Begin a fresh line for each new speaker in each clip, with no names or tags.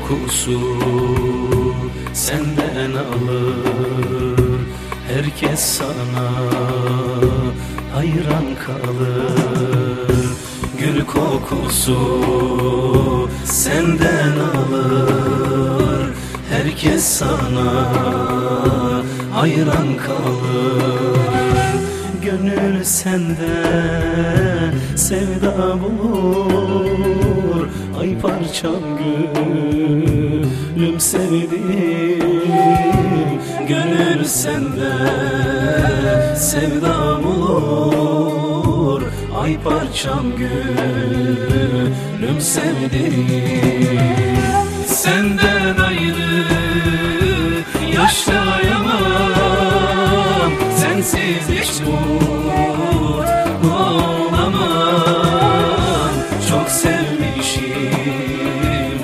kokusu senden alır, herkes sana hayran kalır. Gül kokusu senden alır, herkes sana hayran kalır. Gönül sende sevda bulur, ay parçam gülüm sevdiğim. Gönül sende sevda bulur, ay parçam gülüm sevdiğim. Senden ayrı yaşayamam, sensiz hiç mutlu olamam. Çok sevmişim,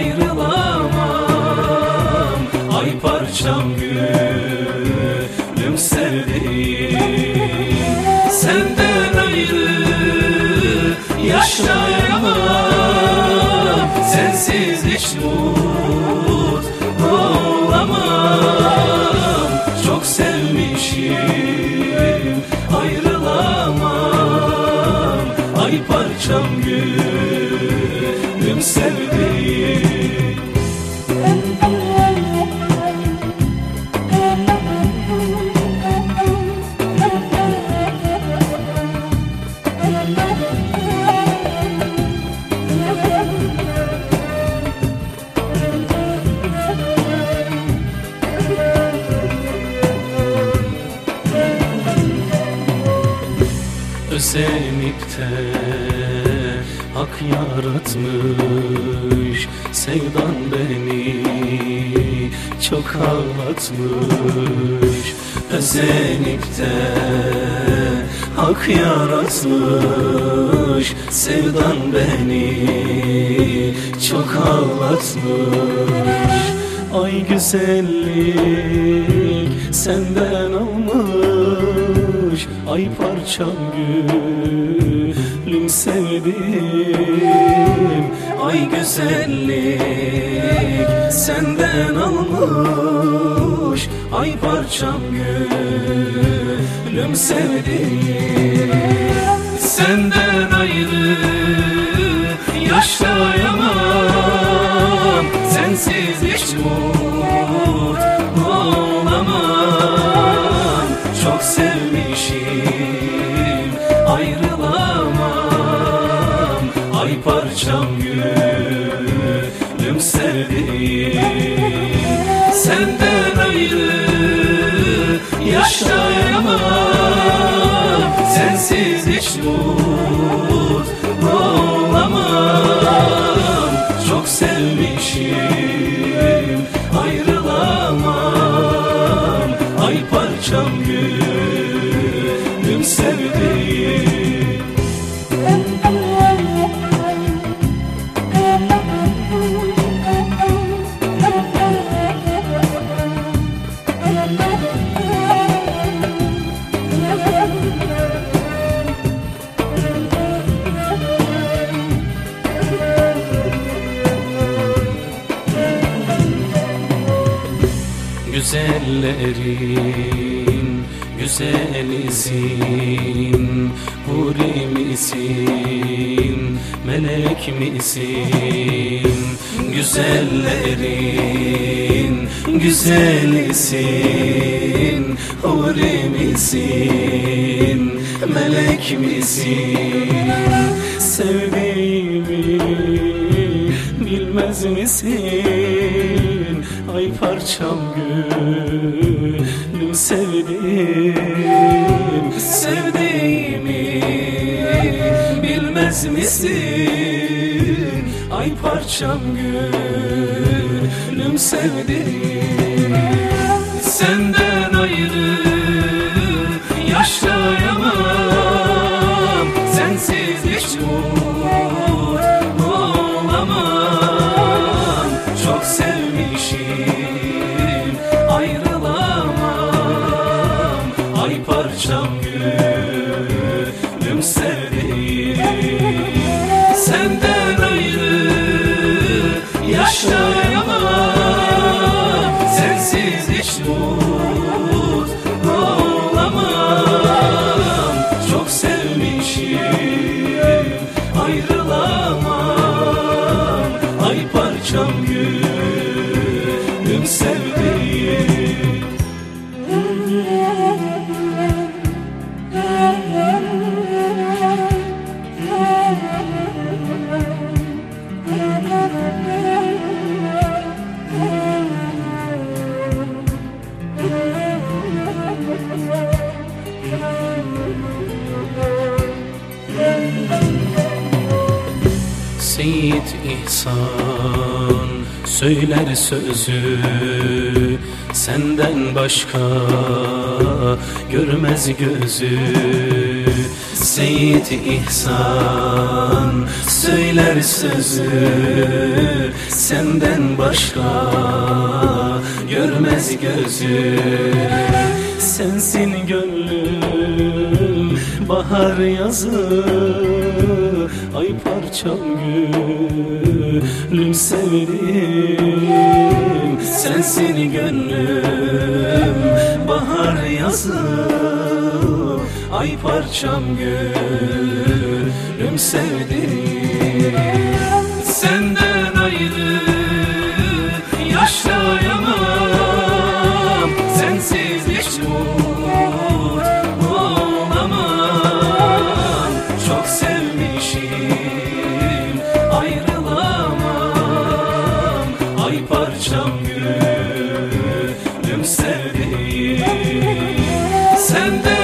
ayrılamam, ay parçam gülüm sevdiğim. Senden ayrı yaşayamam, sensiz hiç mutlu olamam. Çok sevmişim, ayrılamam, ay parçam gülüm sevdiğim. Özenip de hak yaratmış, sevdan beni çok ağlatmış. Özenip de hak yaratmış, sevdan beni çok ağlatmış. Ay güzellik senden almış, ay parçam gülüm sevdiğim. Ay güzellik senden almış, ay parçam gülüm sevdiğim. Senden ayrı yaşayamam, sensiz hiç mutlu olamam. Çok sevmişim, ayrılamam, ay parçam gülüm sevdiğim. Senden ayrı yaşayamam, sensiz hiç mutlu olamam. Çok sevmişim, ayrılamam, ay parçam gülüm sevdiğim. Güzellerin güzelisin, huri misin, melek misin? Güzellerin güzelisin, huri misin, melek misin? Sevdiğimi bilmez misin? Ay parçam gülüm sevdiğim. Sevdiğimi bilmez misin? Ay parçam gülüm sevdiğim. Senden ayrı yaşayamam, sensiz hiç mutlu olamam. Çok sevmişim, ayrılamam, ay parçam gülüm sevdiğim. Senden ayrı yaşayamam, Seyit İhsan söyler sözü, senden başka görmez gözü. Seyit İhsan söyler sözü, senden başka görmez gözü. Sensin gönlüm bahar yazı, ay parçam gülüm sevdim. Sensin gönlüm bahar yazı, ay parçam gülüm sevdim. Senden ayrı yaşayamam, sensiz hiç mutlu olamam. Çok sevmişim, ayrılamam, ay parçam gülüm sevdim. Senden